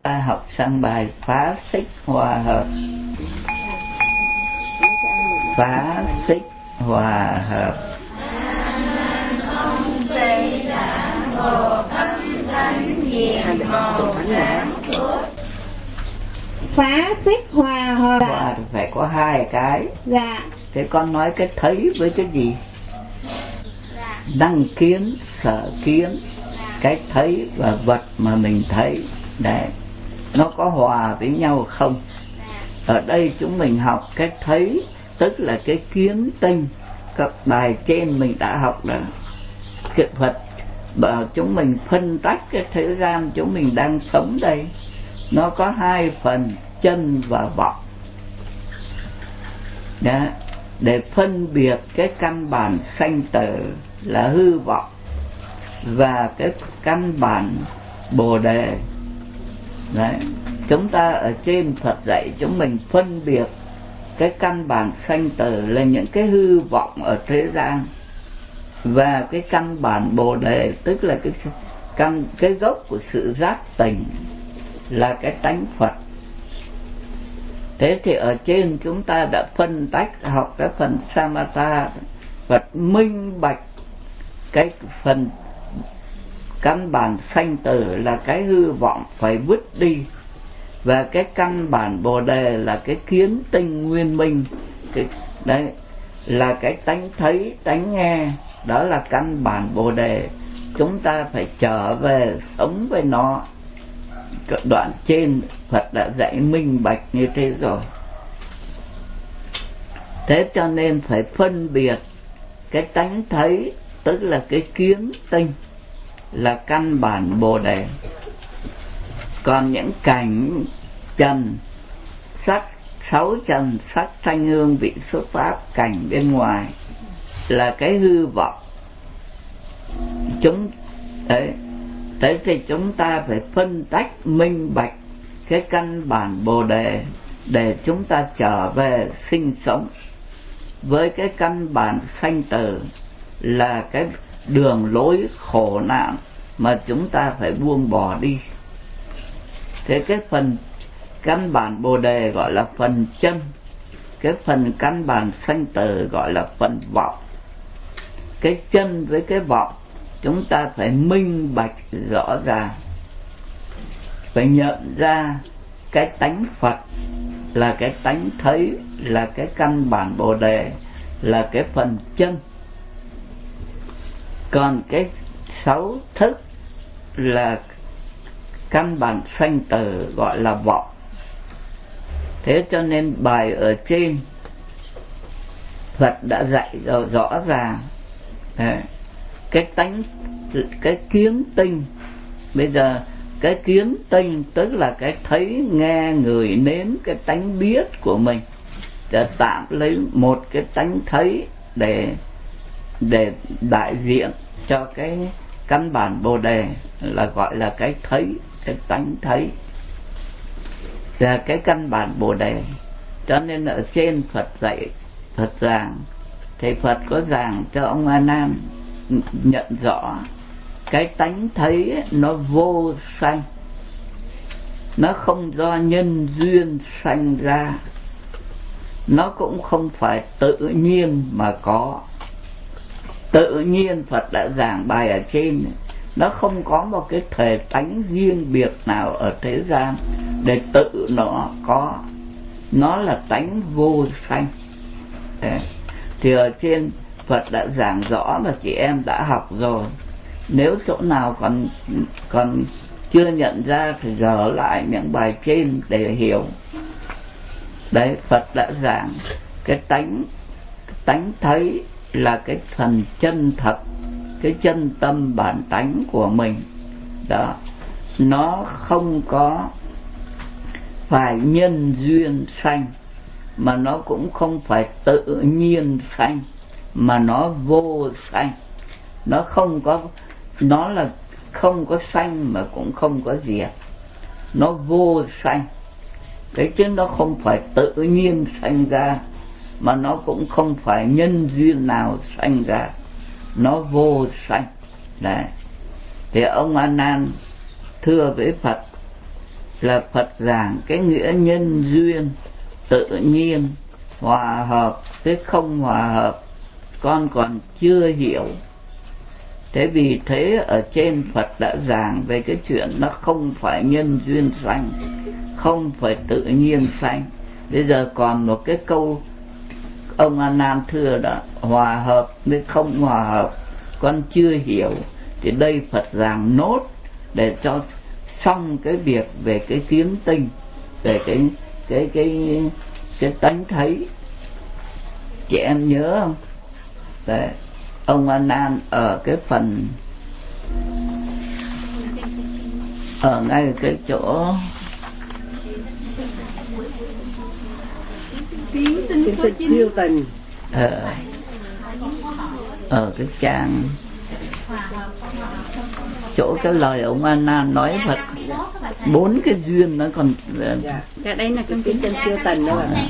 Ta học sang bài phá xích hòa hợp. Phá xích hòa hợp. Không tây đã ngộ âm thanh diệt màu sáng suốt. Phá xích hòa hợp. Hòa thì phải có hai cái. Dạ. Thế con nói cái thấy với cái gì? Dạ. Đăng kiến, sở kiến. Dạ. Cái thấy và vật mà mình thấy. Đấy. Nó có hòa với nhau không? Dạ. Ở đây chúng mình học cái thấy, tức là cái kiến tinh. Các bài trên mình đã học là cái Phật bảo chúng mình phân tách cái thế gian chúng mình đang sống đây. Nó có hai phần, chân và vọng. Đó. Để phân biệt cái căn bản sanh tử là hư vọng và cái căn bản bồ đề. Đấy. Chúng ta ở trên Phật dạy chúng mình phân biệt cái căn bản sanh tử là những cái hư vọng ở thế gian, và cái căn bản bồ đề tức là cái gốc của sự giác tỉnh là cái tánh Phật. Thế thì ở trên chúng ta đã phân tách học cái phần samatha, Phật minh bạch cái phần căn bản sanh tử là cái hư vọng phải vứt đi, và cái căn bản bồ đề là cái kiến tinh nguyên minh. Đấy là cái tánh thấy, tánh nghe, đó là căn bản bồ đề. Chúng ta phải trở về sống với nó. Đoạn trên Phật đã dạy minh bạch như thế rồi. Thế cho nên phải phân biệt cái tánh thấy, tức là cái kiến tinh, là căn bản bồ đề. Còn những cảnh trần, sắc, sáu trần, sắc thanh hương vị xuất pháp, cảnh bên ngoài là cái hư vọng. Thế thì chúng ta phải phân tách minh bạch cái căn bản bồ đề để chúng ta trở về sinh sống với cái căn bản sanh tử là cái đường lối khổ nạn mà chúng ta phải buông bỏ đi. Thế cái phần căn bản bồ đề gọi là phần chân, cái phần căn bản sanh tử gọi là phần vọng. Cái chân với cái vọng chúng ta phải minh bạch rõ ràng, phải nhận ra cái tánh Phật là cái tánh thấy, là cái căn bản bồ đề, là cái phần chân. Còn cái sáu thức là căn bản sanh tử gọi là vọng. Thế cho nên bài ở trên Phật đã dạy rõ ràng cái tánh, cái kiến tinh. Bây giờ cái kiến tinh tức là cái thấy nghe người nếm, cái tánh biết của mình.จะtạm lấy một cái tánh thấy để đại diện cho cái căn bản bồ đề là gọi là cái thấy, cái tánh thấy là cái căn bản bồ đề. Cho nên ở trên Phật dạy, Phật giảng, thì Phật có giảng cho ông A Nan nhận rõ cái tánh thấy ấy, nó vô sanh, nó không do nhân duyên sanh ra, nó cũng không phải tự nhiên mà có. Tự nhiên Phật đã giảng bài ở trên, nó không có một cái thể tánh riêng biệt nào ở thế gian để tự nó có, nó là tánh vô sanh. Thì ở trên Phật đã giảng rõ và chị em đã học rồi. Nếu chỗ nào còn chưa nhận ra thì dở lại những bài trên để hiểu. Đấy, Phật đã giảng cái tánh thấy là cái phần chân thật, cái chân tâm bản tánh của mình. Đó, nó không có phải nhân duyên sanh, mà nó cũng không phải tự nhiên sanh, mà nó vô sanh. Nó không có, nó là không có sanh mà cũng không có diệt, nó vô sanh. Thế chứ nó không phải tự nhiên sanh ra, mà nó cũng không phải nhân duyên nào sanh ra, nó vô sanh. Đấy. Thì ông A Nan thưa với Phật là Phật giảng cái nghĩa nhân duyên tự nhiên hòa hợp với không hòa hợp con còn chưa hiểu. Thế vì thế ở trên Phật đã giảng về cái chuyện nó không phải nhân duyên sanh, không phải tự nhiên sanh. Bây giờ còn một cái câu ông A Nan thưa đó, hòa hợp với không hòa hợp con chưa hiểu. Thì đây Phật giảng nốt để cho xong cái việc về cái kiến tinh, về cái tánh thấy. Chị em nhớ không? Đấy, ông A Nan ở cái phần ở ngay cái chỗ kiến tinh siêu tình, ở cái trang chỗ cái lời ông A Nan nói Phật 4 cái duyên nó còn dạ đây là cái kiến tinh siêu tình đó ạ.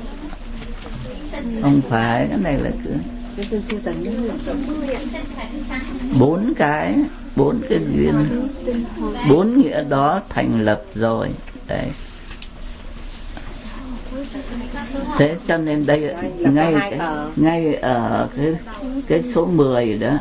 Không phải, cái này là cứ kiến tinh siêu tình đó. 4 cái duyên, 4 nghĩa đó thành lập rồi đấy. Thế cho nên đây ngay ở cái số 10 đó,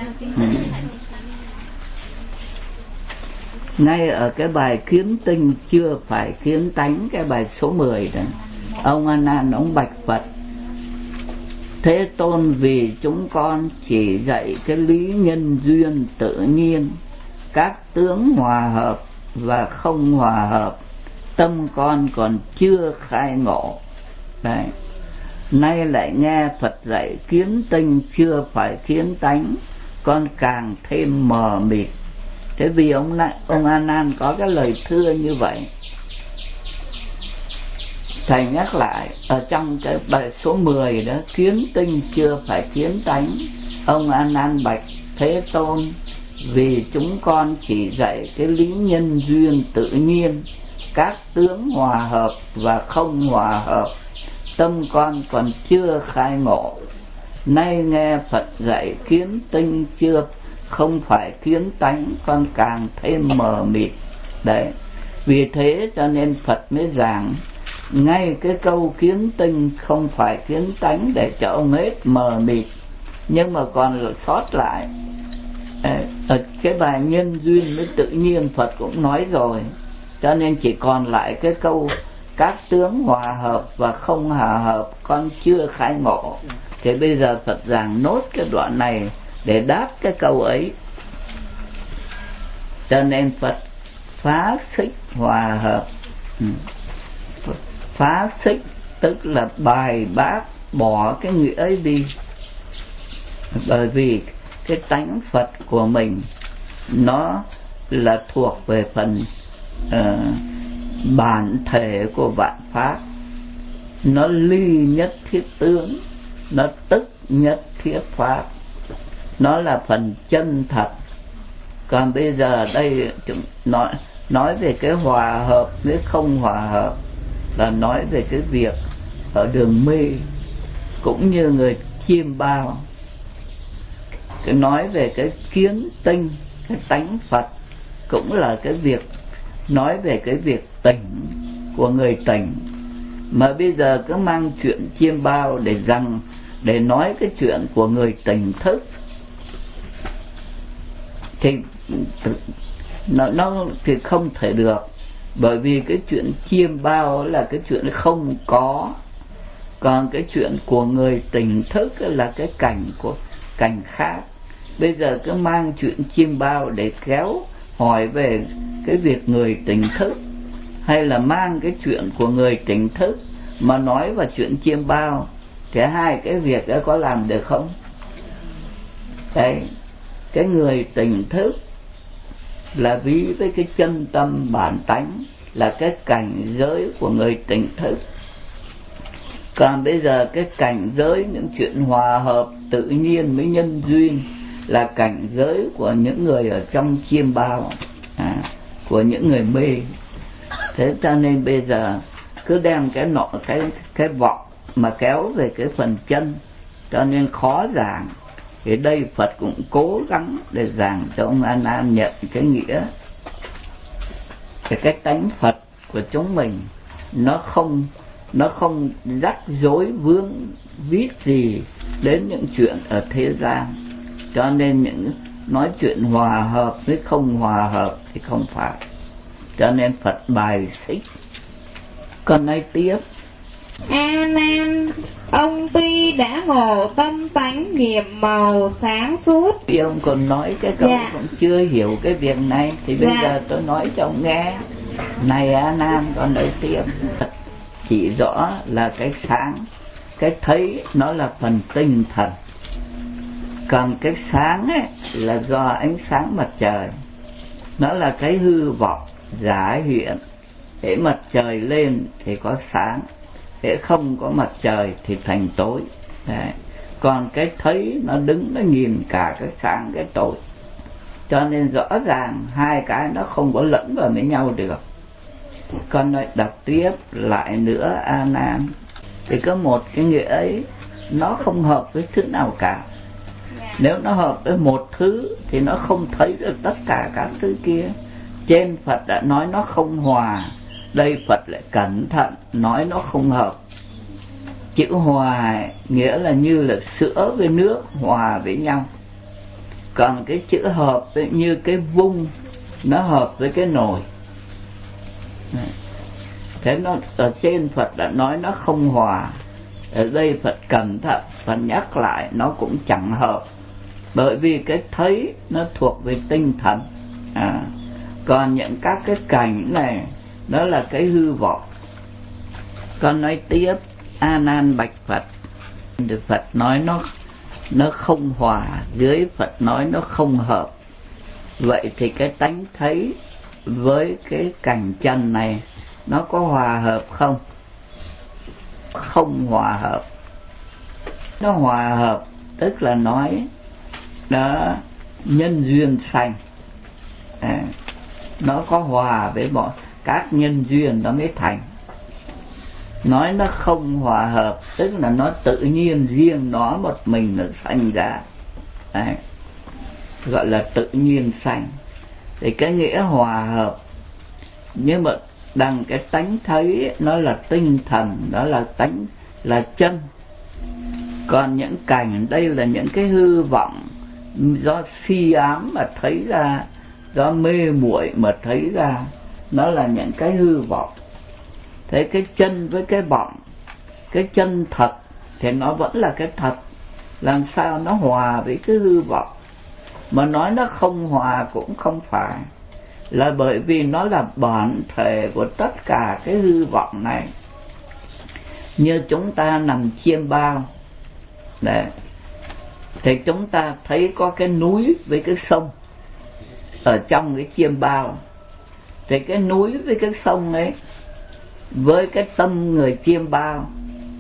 ngay ở cái bài kiến tinh chưa phải kiến tánh, cái bài số 10 đó, ông A Nan ông bạch Phật: Thế Tôn vì chúng con chỉ dạy cái lý nhân duyên tự nhiên, các tướng hòa hợp và không hòa hợp, tâm con còn chưa khai ngộ. Đấy. Nay lại nghe Phật dạy kiến tinh chưa phải kiến tánh, con càng thêm mờ mịt. Thế vì ông A Nan có cái lời thưa như vậy. Thầy nhắc lại ở trong cái bài số 10 đó, kiến tinh chưa phải kiến tánh, ông A Nan bạch Thế Tôn vì chúng con chỉ dạy cái lý nhân duyên tự nhiên, các tướng hòa hợp và không hòa hợp, tâm con còn chưa khai ngộ. Nay nghe Phật dạy kiến tinh chưa không phải kiến tánh, con càng thêm mờ mịt. Đấy, vì thế cho nên Phật mới giảng ngay cái câu kiến tinh không phải kiến tánh để cho ông hết mờ mịt. Nhưng mà còn sót lại ở cái bài nhân duyên với tự nhiên Phật cũng nói rồi, cho nên chỉ còn lại cái câu các tướng hòa hợp và không hòa hợp con chưa khai ngộ. Thì bây giờ Phật giảng nốt cái đoạn này để đáp cái câu ấy. Cho nên Phật phá xích hòa hợp. Phá xích tức là bài bác bỏ cái nghĩa ấy đi. Bởi vì cái tánh Phật của mình nó là thuộc về phần bản thể của vạn pháp, nó ly nhất thiết tướng, nó tức nhất thiết pháp, nó là phần chân thật. Còn bây giờ đây nói về cái hòa hợp với không hòa hợp là nói về cái việc ở đường mê, cũng như người chiêm bao. Cái nói về cái kiến tinh, cái tánh Phật cũng là cái việc nói về cái việc tỉnh của người tỉnh. Mà bây giờ cứ mang chuyện chiêm bao để nói cái chuyện của người tỉnh thức thì nó thì không thể được. Bởi vì cái chuyện chiêm bao là cái chuyện không có, còn cái chuyện của người tỉnh thức là cái cảnh khác. Bây giờ cứ mang chuyện chiêm bao để kéo hỏi về cái việc người tỉnh thức, hay là mang cái chuyện của người tỉnh thức mà nói vào chuyện chiêm bao, thì hai cái việc đó có làm được không? Đấy, cái người tỉnh thức là ví với cái chân tâm bản tánh, là cái cảnh giới của người tỉnh thức. Còn bây giờ cái cảnh giới những chuyện hòa hợp tự nhiên với nhân duyên là cảnh giới của những người ở trong chiêm bao, của những người mê. Thế cho nên bây giờ cứ đem cái vọng mà kéo về cái phần chân, cho nên khó giảng. Thì đây Phật cũng cố gắng để giảng cho ông A Nan nhận cái nghĩa. cái tánh Phật của chúng mình nó không rắc rối vướng víu gì đến những chuyện ở thế gian, cho nên những nói chuyện hòa hợp với không hòa hợp thì không phải, cho nên Phật bài xích. Còn nói tiếp: A Nan, ông tuy đã ngộ tâm tánh nhiệm màu sáng suốt. Vì ông còn nói cái câu cũng chưa hiểu cái việc này thì bây giờ tôi nói cho ông nghe. Này A Nan, còn nói tiếp, chỉ rõ là cái sáng, cái thấy nó là phần tinh thần, còn cái sáng ấy là do ánh sáng mặt trời, nó là cái hư vọng giả hiện. Hễ mặt trời lên thì có sáng, hễ không có mặt trời thì thành tối. Đấy. Còn cái thấy nó đứng nó nhìn cả cái sáng cái tối, cho nên rõ ràng hai cái nó không có lẫn vào với nhau được. Con nói đọc tiếp lại nữa A Nan, thì có một cái nghĩa ấy nó không hợp với thứ nào cả. Nếu nó hợp với một thứ thì nó không thấy được tất cả các thứ kia. Trên Phật đã nói nó không hòa, đây Phật lại cẩn thận nói nó không hợp. Chữ hòa nghĩa là như là sữa với nước hòa với nhau, còn cái chữ hợp như cái vung nó hợp với cái nồi. Thế nó ở trên Phật đã nói nó không hòa, ở đây Phật cẩn thận và nhắc lại nó cũng chẳng hợp, bởi vì cái thấy nó thuộc về tinh thần, còn những các cái cảnh này nó là cái hư vọng. Con nói tiếp: A Nan bạch Phật, Đức Phật nói nó không hòa, dưới Phật nói nó không hợp. Vậy thì cái tánh thấy với cái cảnh trần này nó có hòa hợp không? Không hòa hợp. Nó hòa hợp tức là nói đó nhân duyên sanh, nó có hòa với mọi các nhân duyên nó mới thành. Nói nó không hòa hợp tức là nó tự nhiên riêng nó một mình nó sanh ra. Đấy. Gọi là tự nhiên sanh. Thì cái nghĩa hòa hợp, nhưng mà đằng cái tánh thấy nó là tinh thần, đó là tánh là chân. Còn những cảnh đây là những cái hư vọng do si ám mà thấy ra, do mê muội mà thấy ra, nó là những cái hư vọng. Thế cái chân với cái vọng, cái chân thật thì nó vẫn là cái thật, làm sao nó hòa với cái hư vọng? Mà nói nó không hòa cũng không phải, là bởi vì nó là bản thể của tất cả cái hư vọng này. Như chúng ta nằm chiêm bao đấy, thì chúng ta thấy có cái núi với cái sông ở trong cái chiêm bao. Thì cái núi với cái sông ấy với cái tâm người chiêm bao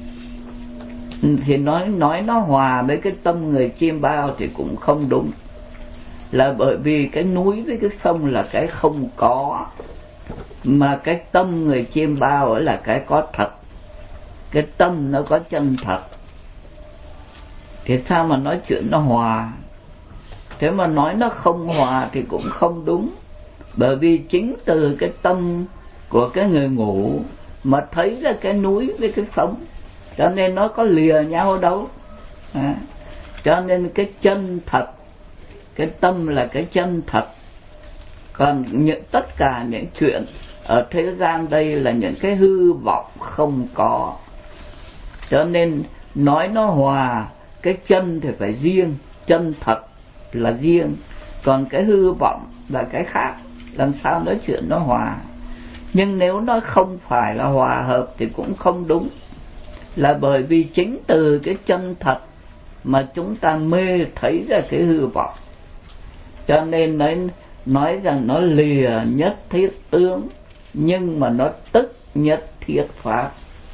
thì nói nó hòa với cái tâm người chiêm bao thì cũng không đúng, là bởi vì cái núi với cái sông là cái không có, mà cái tâm người chiêm bao ấy là cái có thật. Cái tâm nó có chân thật, thì sao mà nói chuyện nó hòa? Thế mà nói nó không hòa thì cũng không đúng, bởi vì chính từ cái tâm của cái người ngủ mà thấy ra cái núi với cái sông, cho nên nó có lìa nhau đâu. Cho nên cái chân thật, cái tâm là cái chân thật. Còn tất cả những chuyện ở thế gian đây là những cái hư vọng không có, cho nên nói nó hòa, cái chân thì phải riêng, chân thật là riêng, còn cái hư vọng là cái khác, làm sao nói chuyện nó hòa? Nhưng nếu nó không phải là hòa hợp thì cũng không đúng, là bởi vì chính từ cái chân thật mà chúng ta mê thấy ra cái hư vọng, cho nên nói rằng nó lìa nhất thiết tướng, nhưng mà nó tức nhất thiết pháp.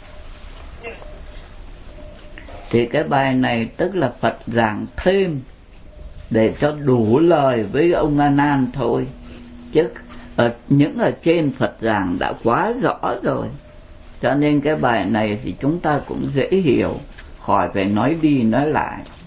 Thì cái bài này tức là Phật giảng thêm để cho đủ lời với ông A Nan thôi, chứ ở trên Phật giảng đã quá rõ rồi. Cho nên cái bài này thì chúng ta cũng dễ hiểu, khỏi phải nói đi nói lại.